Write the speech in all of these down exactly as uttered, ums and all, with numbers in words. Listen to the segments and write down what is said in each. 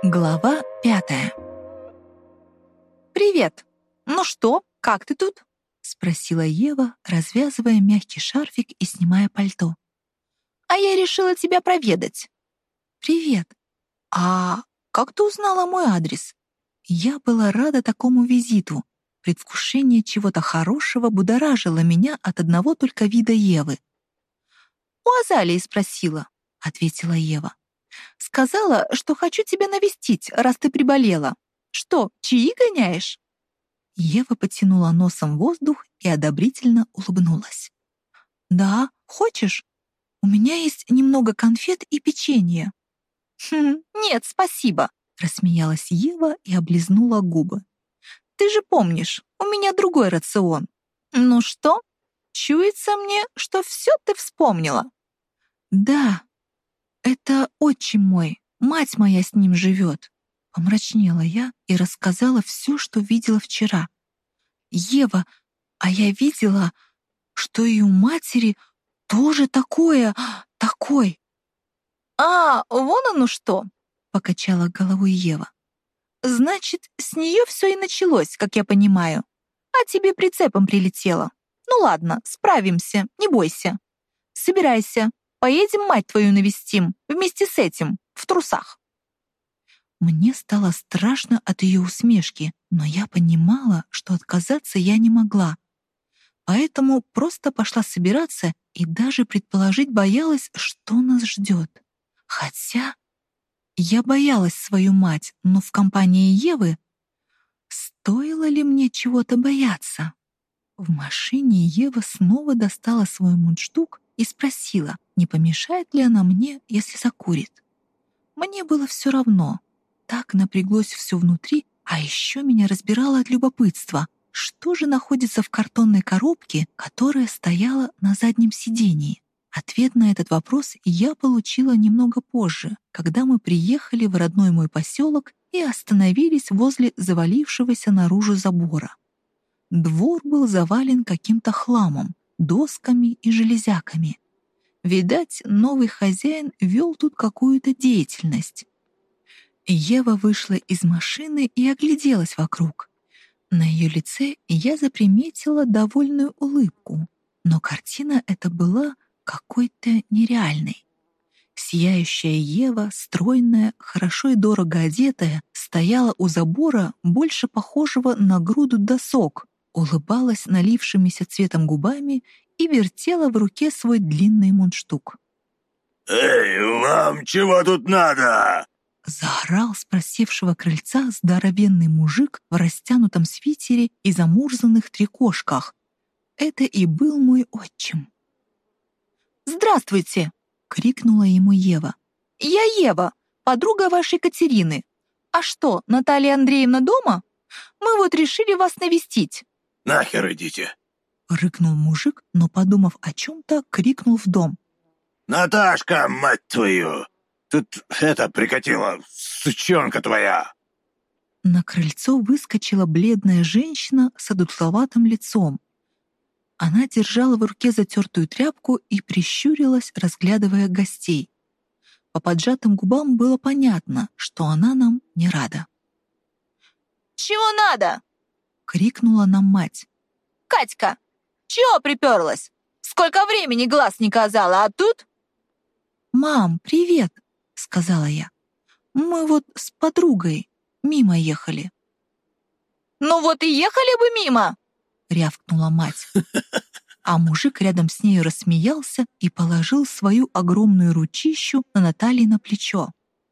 Глава пятая. «Привет! Ну что, как ты тут?» — спросила Ева, развязывая мягкий шарфик и снимая пальто. «А я решила тебя проведать». «Привет! А как ты узнала мой адрес?» Я была рада такому визиту. Предвкушение чего-то хорошего будоражило меня от одного только вида Евы. «У Азалии спросила», — ответила Ева. «Сказала, что хочу тебя навестить, раз ты приболела. Что, чаи гоняешь?» Ева потянула носом воздух и одобрительно улыбнулась. «Да, хочешь? У меня есть немного конфет и печенья». «Хм, нет, спасибо», — рассмеялась Ева и облизнула губы. «Ты же помнишь, у меня другой рацион. Ну что, чуется мне, что все ты вспомнила?» «Да, это отчим мой, мать моя с ним живет». Помрачнела я и рассказала все, что видела вчера. «Ева, а я видела, что и у матери тоже такое, такой». «А, вон оно что!» — покачала головой Ева. «Значит, с нее все и началось, как я понимаю. А тебе прицепом прилетело. Ну ладно, справимся, не бойся. Собирайся, поедем мать твою навестим, вместе с этим, в трусах». Мне стало страшно от ее усмешки, но я понимала, что отказаться я не могла. Поэтому просто пошла собираться и даже предположить боялась, что нас ждет. Хотя я боялась свою мать, но в компании Евы стоило ли мне чего-то бояться? В машине Ева снова достала свой мундштук и спросила, не помешает ли она мне, если закурит. Мне было все равно. Так напряглось все внутри, а еще меня разбирало от любопытства. Что же находится в картонной коробке, которая стояла на заднем сидении? Ответ на этот вопрос я получила немного позже, когда мы приехали в родной мой поселок и остановились возле завалившегося наружу забора. Двор был завален каким-то хламом, досками и железяками. Видать, новый хозяин вел тут какую-то деятельность. Ева вышла из машины и огляделась вокруг. На ее лице я заприметила довольную улыбку, но картина эта была какой-то нереальной. Сияющая Ева, стройная, хорошо и дорого одетая, стояла у забора, больше похожего на груду досок, улыбалась налившимися цветом губами и вертела в руке свой длинный мундштук. «Эй, вам чего тут надо?» Заорал с просевшего крыльца здоровенный мужик в растянутом свитере и замурзанных трикошках. Это и был мой отчим. «Здравствуйте!» — крикнула ему Ева. «Я Ева, подруга вашей Катерины. А что, Наталья Андреевна дома? Мы вот решили вас навестить». «Нахер идите!» — рыкнул мужик, но, подумав о чем-то, крикнул в дом. «Наташка, мать твою! Тут это прикатила, сучонка твоя!» На крыльцо выскочила бледная женщина с одутловатым лицом. Она держала в руке затертую тряпку и прищурилась, разглядывая гостей. По поджатым губам было понятно, что она нам не рада. «Чего надо?» — крикнула нам мать. «Катька, чего приперлась? Сколько времени глаз не казала, а тут...» «Мам, привет!» — сказала я. «Мы вот с подругой мимо ехали». «Ну вот и ехали бы мимо!» — рявкнула мать. А мужик рядом с нею рассмеялся и положил свою огромную ручищу на Наталье на плечо.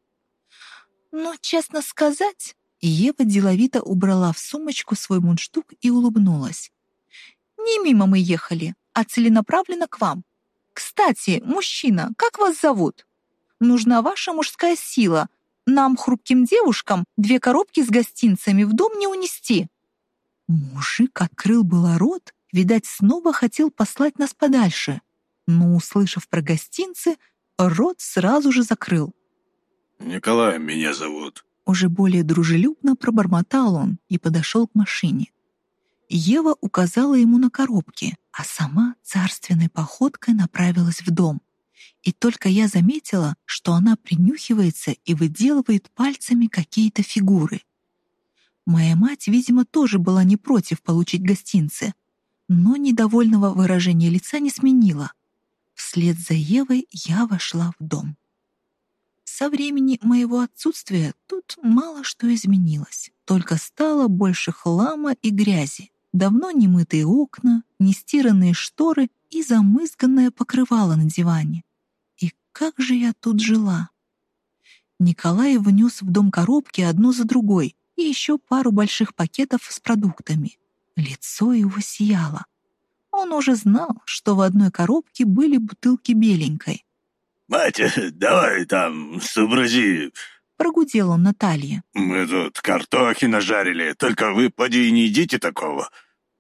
«Ну, честно сказать...» Ева деловито убрала в сумочку свой мундштук и улыбнулась. «Не мимо мы ехали, а целенаправленно к вам. Кстати, мужчина, как вас зовут? Нужна ваша мужская сила. Нам, хрупким девушкам, две коробки с гостинцами в дом не унести». Мужик открыл было рот, видать, снова хотел послать нас подальше, но, услышав про гостинцы, рот сразу же закрыл. «Николай меня зовут». Уже более дружелюбно пробормотал он и подошел к машине. Ева указала ему на коробки, а сама царственной походкой направилась в дом. И только я заметила, что она принюхивается и выделывает пальцами какие-то фигуры. Моя мать, видимо, тоже была не против получить гостинцы, но недовольного выражения лица не сменила. Вслед за Евой я вошла в дом. Со времени моего отсутствия тут мало что изменилось, только стало больше хлама и грязи, давно не мытые окна, нестиранные шторы и замызганное покрывало на диване. И как же я тут жила? Николай внес в дом коробки одну за другой и еще пару больших пакетов с продуктами. Лицо его сияло. Он уже знал, что в одной коробке были бутылки беленькой. «Мать, давай там, сообрази!» Прогудел он Наталье. «Мы тут картохи нажарили, только вы, поди, не едите такого!»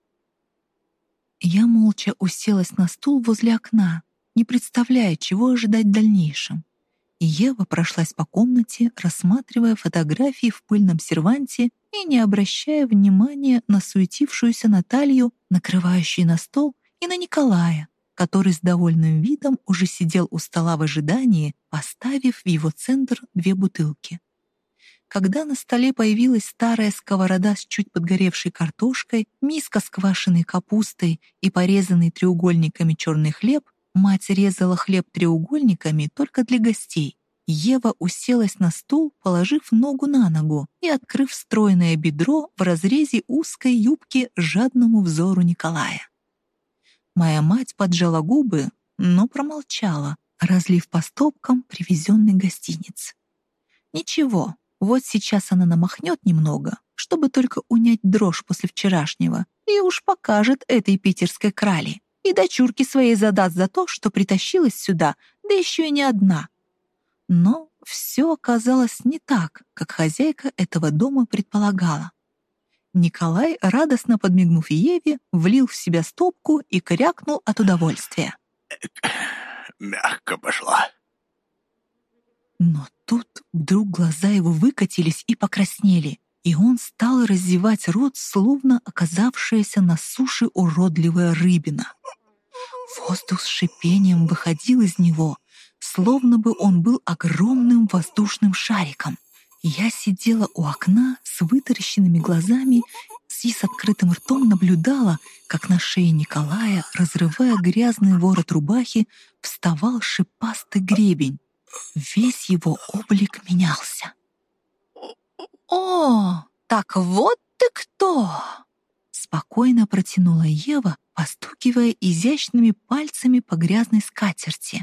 Я молча уселась на стул возле окна, не представляя, чего ожидать в дальнейшем. И Ева прошлась по комнате, рассматривая фотографии в пыльном серванте и не обращая внимания на суетившуюся Наталью, накрывающую на стол, и на Николая, который с довольным видом уже сидел у стола в ожидании, поставив в его центр две бутылки. Когда на столе появилась старая сковорода с чуть подгоревшей картошкой, миска с квашеной капустой и порезанный треугольниками черный хлеб, мать резала хлеб треугольниками только для гостей. Ева уселась на стул, положив ногу на ногу и открыв стройное бедро в разрезе узкой юбки жадному взору Николая. Моя мать поджала губы, но промолчала, разлив по стопкам привезенный гостиниц. Ничего, вот сейчас она намахнет немного, чтобы только унять дрожь после вчерашнего, и уж покажет этой питерской крали. И дочурке своей задаст за то, что притащилась сюда, да еще и не одна. Но все оказалось не так, как хозяйка этого дома предполагала. Николай, радостно подмигнув Еве, влил в себя стопку и крякнул от удовольствия. «Мягко пошла». Но тут вдруг глаза его выкатились и покраснели, и он стал раздевать рот, словно оказавшаяся на суше уродливая рыбина. Воздух с шипением выходил из него, словно бы он был огромным воздушным шариком. Я сидела у окна с вытаращенными глазами и с открытым ртом наблюдала, как на шее Николая, разрывая грязный ворот рубахи, вставал шипастый гребень. Весь его облик менялся. «О, так вот ты кто!» Спокойно протянула Ева, постукивая изящными пальцами по грязной скатерти.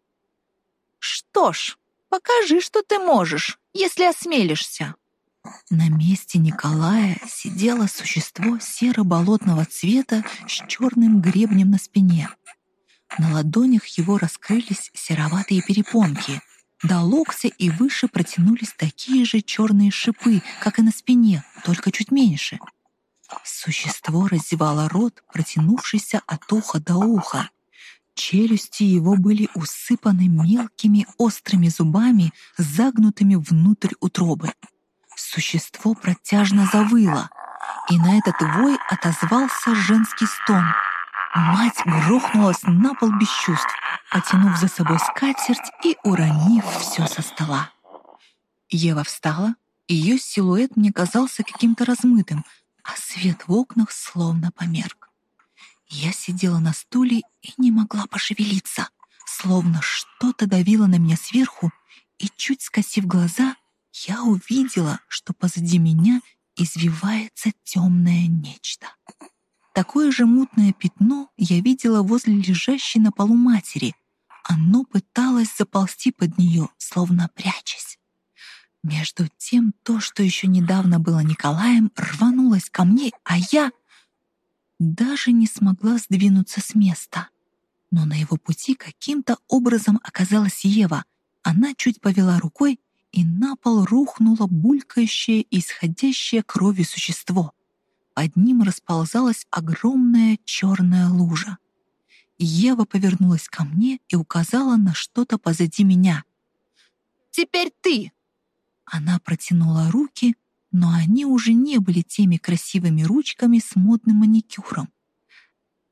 «Что ж, покажи, что ты можешь, если осмелишься». На месте Николая сидело существо серо-болотного цвета с черным гребнем на спине. На ладонях его раскрылись сероватые перепонки. До локтя и выше протянулись такие же черные шипы, как и на спине, только чуть меньше. Существо раздевало рот, протянувшийся от уха до уха. Челюсти его были усыпаны мелкими острыми зубами, загнутыми внутрь утробы. Существо протяжно завыло, и на этот вой отозвался женский стон. Мать грохнулась на пол без чувств, потянув за собой скатерть и уронив все со стола. Ева встала, ее силуэт мне казался каким-то размытым, а свет в окнах словно померк. Я сидела на стуле и не могла пошевелиться, словно что-то давило на меня сверху, и, чуть скосив глаза, я увидела, что позади меня извивается темное нечто. Такое же мутное пятно я видела возле лежащей на полу матери. Оно пыталось заползти под нее, словно прячась. Между тем, то, что еще недавно было Николаем, рванулось ко мне, а я даже не смогла сдвинуться с места. Но на его пути каким-то образом оказалась Ева. Она чуть повела рукой, и на пол рухнуло булькающее и исходящее кровью существо. Под ним расползалась огромная черная лужа. Ева повернулась ко мне и указала на что-то позади меня. «Теперь ты!» Она протянула руки, но они уже не были теми красивыми ручками с модным маникюром.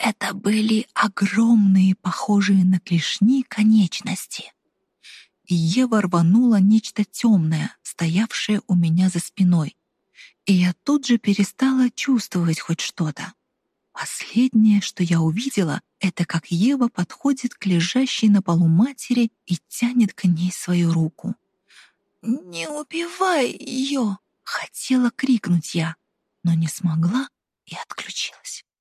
Это были огромные, похожие на клешни, конечности. И Ева рванула нечто темное, стоявшее у меня за спиной. И я тут же перестала чувствовать хоть что-то. Последнее, что я увидела, это как Ева подходит к лежащей на полу матери и тянет к ней свою руку. «Не убивай ее!» — хотела крикнуть я, но не смогла и отключилась.